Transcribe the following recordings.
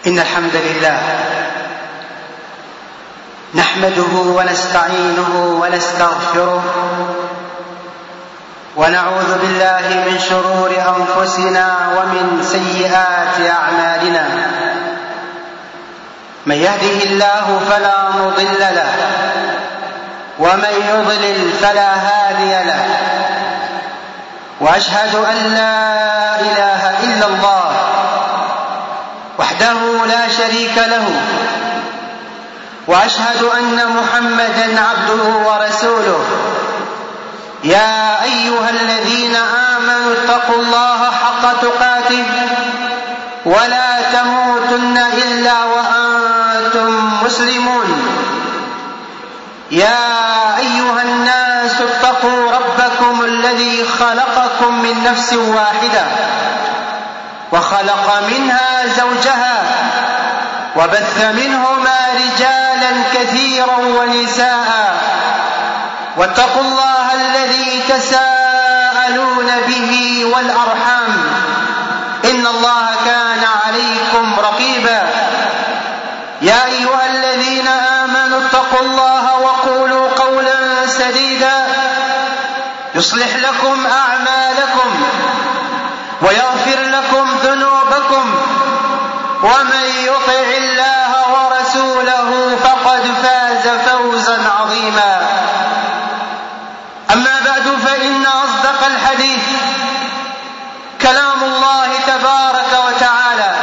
إن الحمد لله نحمده ونستعينه ونستغفره ونعوذ بالله من شرور أنفسنا ومن سيئات أعمالنا. من يهده الله فلا مضل له ومن يضلل فلا هادي له، وأشهد أن لا إله إلا الله وحده لا شريك له، وأشهد أن محمدًا عبده ورسوله. يا أيها الذين آمنوا اتقوا الله حق تقاته ولا تموتن إلا وأنتم مسلمون. يا أيها الناس اتقوا ربكم الذي خلقكم من نفس واحدة وخلق منها زوجها وبث منهما رجالا كثيرا ونساء، واتقوا الله الذي تساءلون به والأرحام إن الله كان عليكم رقيبا. يا أيها الذين آمنوا اتقوا الله وقولوا قولا سديدا يصلح لكم أعمالكم ويغفر لكم ذنوبكم، ومن يطع الله ورسوله فقد فاز فوزا عظيما. أما بعد، فإن أصدق الحديث كلام الله تبارك وتعالى،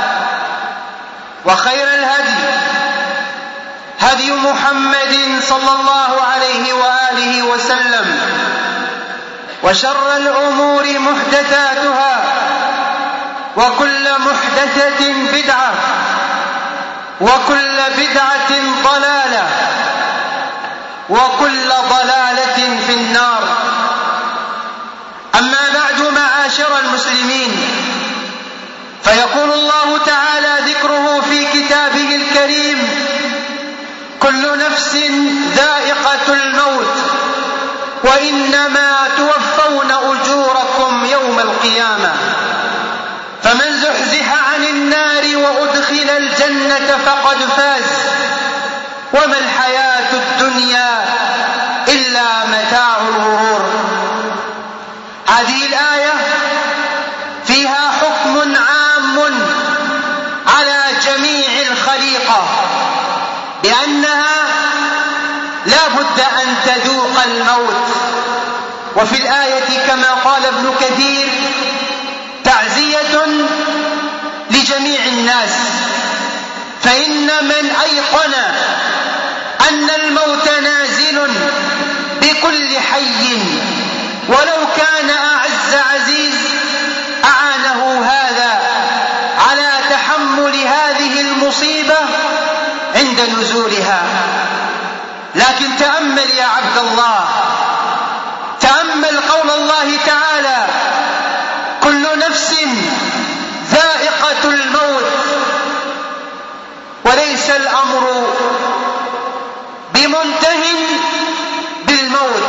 وخير الهدي هدي محمد صلى الله عليه وآله وسلم، وشر الأمور محدثاتها، وكل محدثة بدعة، وكل بدعة ضلالة، وكل ضلالة في النار. أما بعد، معاشر المسلمين، فيقول الله تعالى ذكره في كتابه الكريم: كل نفس ذائقة الموت وإنما توفون أجوركم يوم القيامة، فمن زحزح عن النار وأدخل الجنة فقد فاز، وما الحياة الدنيا إلا متاع الغرور. هذه الآية فيها حكم عام على جميع الخليقة بأنها لا بد أن تذوق الموت. وفي الآية كما قال ابن كثير تعزية لجميع الناس، فإن من أيقن أن الموت نازل بكل حي ولو كان أعز عزيز أعانه هذا على تحمل هذه المصيبة عند نزولها. لكن تأمل يا عبد الله، تأمل قول الله تعالى: كل نفس ذائقة الموت. وليس الأمر بمنته بالموت،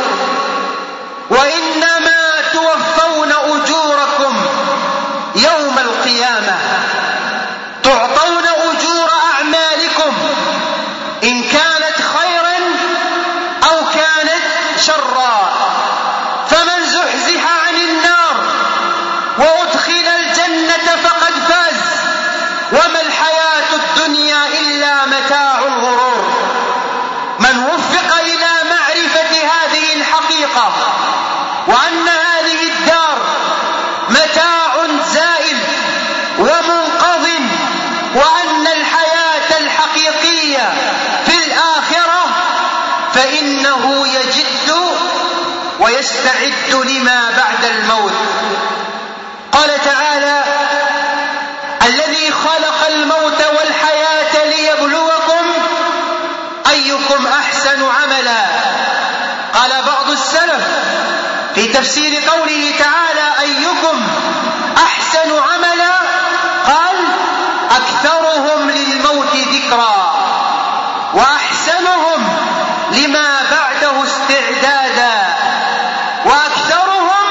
وإنما توفون أجوركم يوم القيامة، تعطون أجور أعمالكم إن كانت خيرا أو كانت شرا. فمن زحزح عن النار وأدخل الجنة فقد فاز، وما الحياة الدنيا إلا متاع الغرور. من وفق إلى معرفة هذه الحقيقة، وأن هذه الدار متاع زائل ومنقض، وأن الحياة الحقيقية في الآخرة، فإنه يجد ويستعد لما بعد الموت. قال تعالى: الذي خلق الموت والحياة ليبلوكم أيكم أحسن عملا. قال بعض السلف في تفسير قوله تعالى: أيكم أحسن عملا، قال: أكثرهم للموت ذكرا، وأحسنهم لما بعده استعدادا، وأكثرهم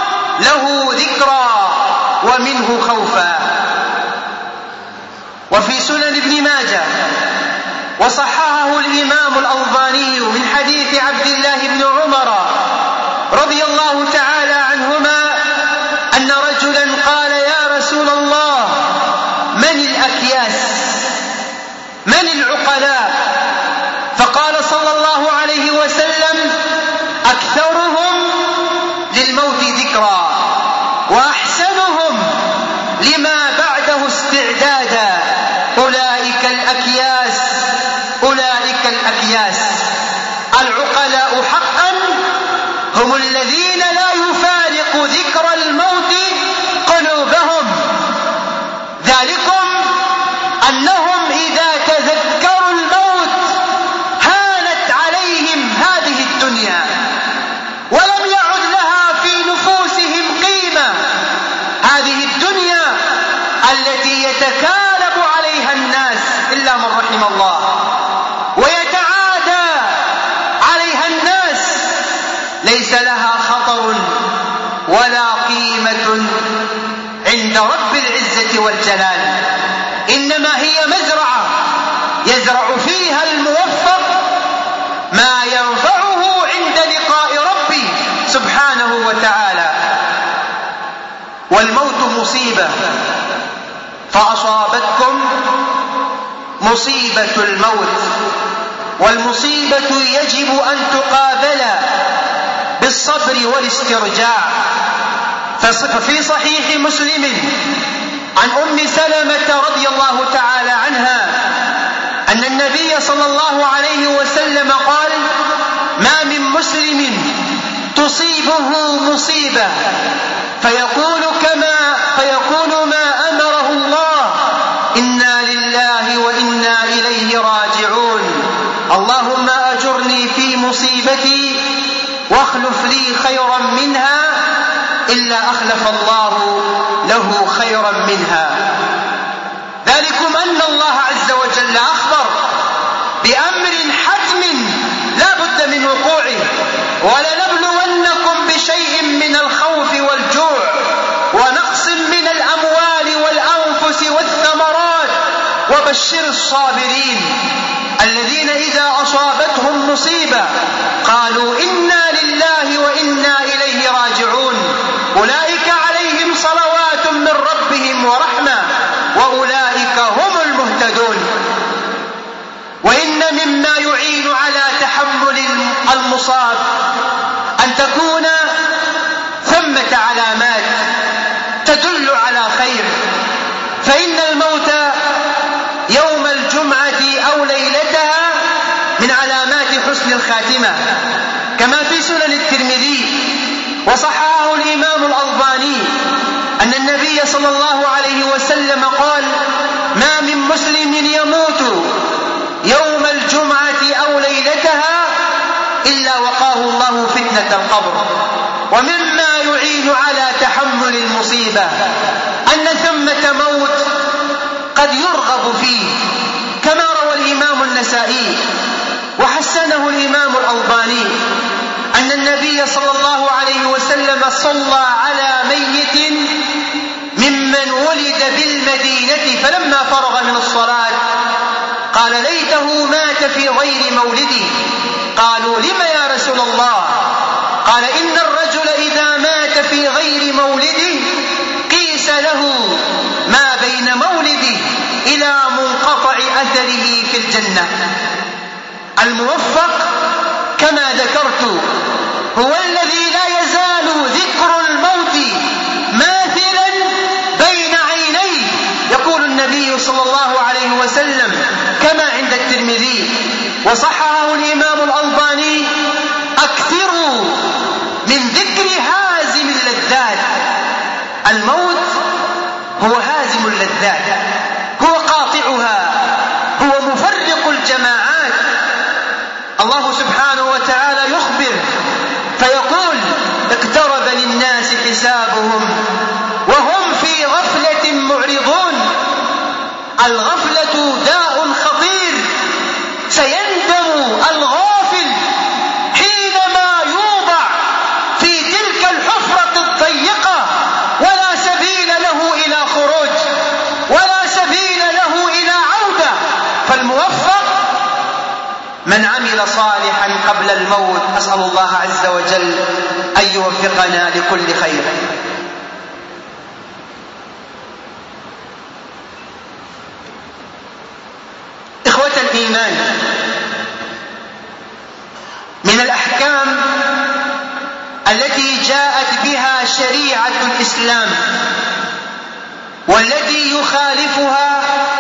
له ذكرا ومنه خوفا. وفي ماجه وصححه الإمام الألباني من حديث عبد الله بن عمر رضي الله تعالى عنهما أن رجلا قال: يا رسول الله، من الأكياس؟ من العقلاء؟ فقال صلى الله عليه وسلم: أكثرهم للموت ذكرا، وأحسنهم لما بعده استعدادا، أولئك الأكياس، أولئك الأكياس. العقلاء حقا هم الذين لا يفارق ذكر الموت قلوبهم، ذلكم أنهم إذا تذكروا الموت هانت عليهم هذه الدنيا ولم يعد لها في نفوسهم قيمة. هذه الدنيا التي يتكالب عليها الناس إلا من رحم الله ويتعادى عليها الناس، ليس لها خطر ولا قيمة عند رب العزة والجلال، إنما هي مزرعة يزرع فيها الموفق ما ينفعه عند لقاء ربه سبحانه وتعالى. والموت مصيبة، فأصابتكم مصيبة الموت، والمصيبة يجب أن تقابل بالصبر والاسترجاع. ففي صحيح مسلم عن أم سلمة رضي الله تعالى عنها أن النبي صلى الله عليه وسلم قال: ما من مسلم تصيبه مصيبة فيقول ما أمره الله: إنا لله وإنا إليه راجعون، اللهم أجرني في مصيبتي واخلف لي خيرا منها، إلا أخلف الله له خيرا منها. ذلكم أن الله عز وجل أخبر بأمر حتم لا بد من وقوعه: ولنبلونكم بشيء من الخوف والجوع ونقص من الأموال والأنفس والثمرات وبشر الصابرين الذين إذا أصابتهم مصيبة قالوا إنا لله وإنا إليه راجعون، أولئك عليهم صلوات من ربهم ورحمة وأولئك هم المهتدون. وإن مما يعين على تحمل المصاب أن تكون ثمة علامات تدل على خير، فإن الموت يوم الجمعة أو ليلتها من علامات حسن الخاتمة، كما في سنن الترمذي وصححه الإمام الألباني أن النبي صلى الله عليه وسلم قال: ما من مسلم يموت يوم الجمعة أو ليلتها إلا وقاه الله فتنة القبر. ومما يعين على تحمل المصيبة أن ثمة موت قد يرغب فيه، كما روى الإمام النسائي وحسنه الإمام الألباني أن النبي صلى الله عليه وسلم صلى على ميت ممن ولد بالمدينة، فلما فرغ من الصلاة قال: ليته مات في غير مولده. قالوا: لم يا رسول الله؟ قال: إن الرجل إذا مات في غير مولده قيس له ما بين مولده إلى منقطع أثره في الجنة. الموفق كما ذكرت هو الذي لا يزال ذكر الموت ماثلا بين عينيه. يقول النبي صلى الله عليه وسلم كما عند الترمذي وصححه الإمام الألباني: أكثروا من ذكر هازم اللذات. الموت هو هازم اللذات، هو قاطعها، هو مفرق الجماعات. الله سبحانه وتعالى يخبر فيقول: اقترب للناس حسابهم وهم في غفلة معرضون. الغفلة داء خطير، سيندم الغافل حينما يوضع في تلك الحفرة الضيقة ولا سبيل له إلى خروج ولا سبيل له إلى عودة. من عمل صالحا قبل الموت. أسأل الله عز وجل أن يوفقنا لكل خير. إخوة الإيمان، من الأحكام التي جاءت بها شريعة الإسلام والتي يخالفها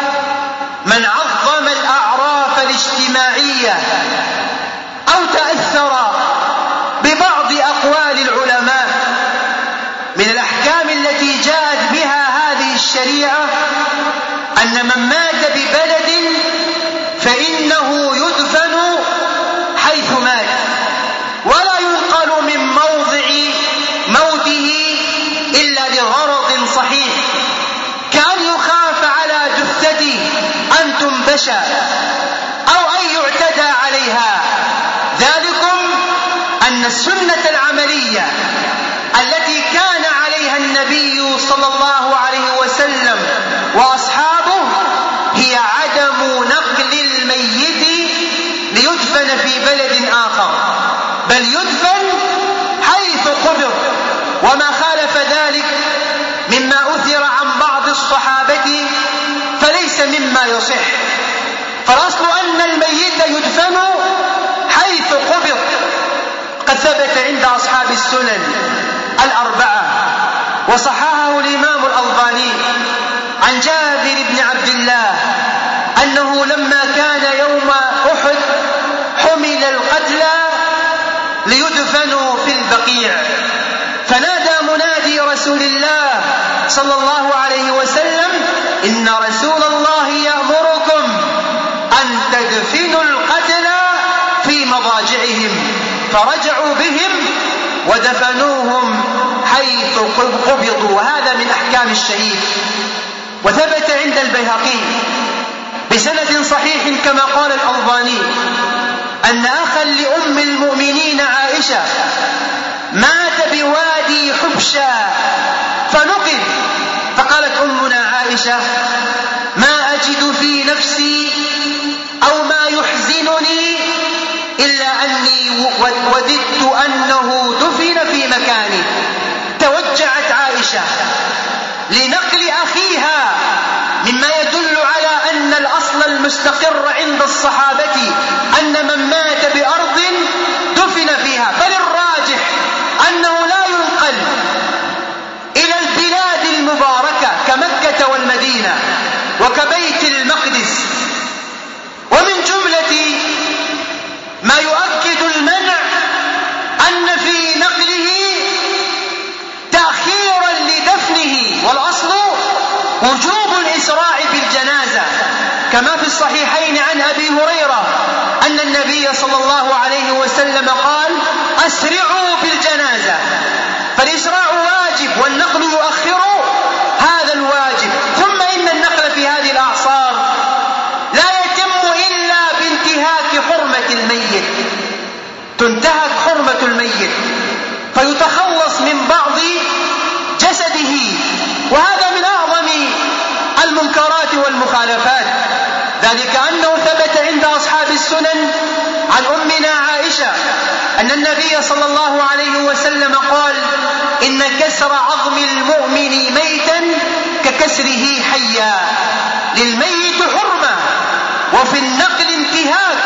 من عظم الأعراف الاجتماعية أو تأثر ببعض أقوال العلماء، من الأحكام التي جاءت بها هذه الشريعة أن من مات ببلد فإنه يدفن حيث مات، ولا ينقل من موضع موته إلا لغرض صحيح، كأن يخاف على جثته أن تنبش أو أن يعتدى عليها. ذلكم أن السنة العملية التي كان عليها النبي صلى الله عليه وسلم وأصحابه هي عدم نقل الميت ليدفن في بلد آخر، بل يدفن حيث قبر. وما خالف ذلك مما أثر عن بعض الصحابة فليس مما يصح، فالأصل أن الميت يدفن حيث قبر. قد ثبت عند أصحاب السنن الأربعة وصححه الإمام الألباني عن جابر بن عبد الله أنه لما كان يوم أحد حمل القتلى ليدفنوا في البقيع، فنادى منادي رسول الله صلى الله عليه وسلم: إن رسول الله يأمركم أن تدفنوا القتلى في مضاجعهم، فرجعوا بهم ودفنوهم حيث قبضوا. وهذا من أحكام الشهيد. وثبت عند البيهقي بسند صحيح كما قال الألباني أن أخا لأم المؤمنين عائشة مات بوادي حبشى فنقل، فقالت أمنا عائشة: ما أجد في نفسي أو ما يحزنني إلا أني وددت أنه دفن في مكانه. توجعت عائشة لنقل أخيها، مما يدل على أن الأصل المستقر عند الصحابة أن من مات بأرض دفن فيها، بل الراجح أنه لا ينقل إلى البلاد المباركة كمكة والمدينة وكبيت المقدس. ومن جملة ما يؤكد المنع أن في نقله تأخيرا لدفنه، والأصل وجوب الإسراع بالجنازة، كما في الصحيحين عن أبي هريرة أن النبي صلى الله عليه وسلم قال: أسرعوا بالجنازة. فالإسراع واجب والنقل يؤخر هذا الواجب. ثم إن النقل في هذه الأعصار لا يتم إلا بانتهاك حرمة الميت، تنتهك حرمة الميت فيتخلص من بعض جسده، وهذا من أعظم المنكرات والمخالفات. ذلك أنه ثبت عند أصحاب السنن عن أمنا عائشة أن النبي صلى الله عليه وسلم قال: إن كسر عظم المؤمن ميتا ككسره حيا. للميت حرمة، وفي النقل انتهاك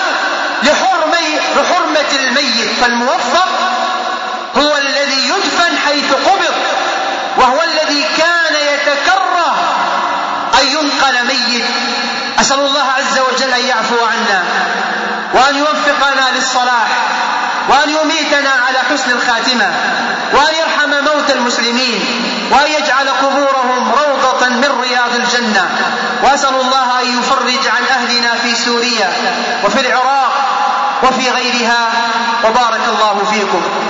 لحرمة الميت، فالموفق هو الذي يدفن حيث قبض، وهو الذي كان يتكره أن ينقل ميت. أسأل الله عز وجل أن يعفو عنا وأن يوفقنا للصلاح وأن يميتنا على حسن الخاتمة وأن يرحم موتى المسلمين وأن يجعل قبورهم روضة من رياض الجنة. وأسأل الله أن يفرج عن أهلنا في سوريا وفي العراق وفي غيرها. وبارك الله فيكم.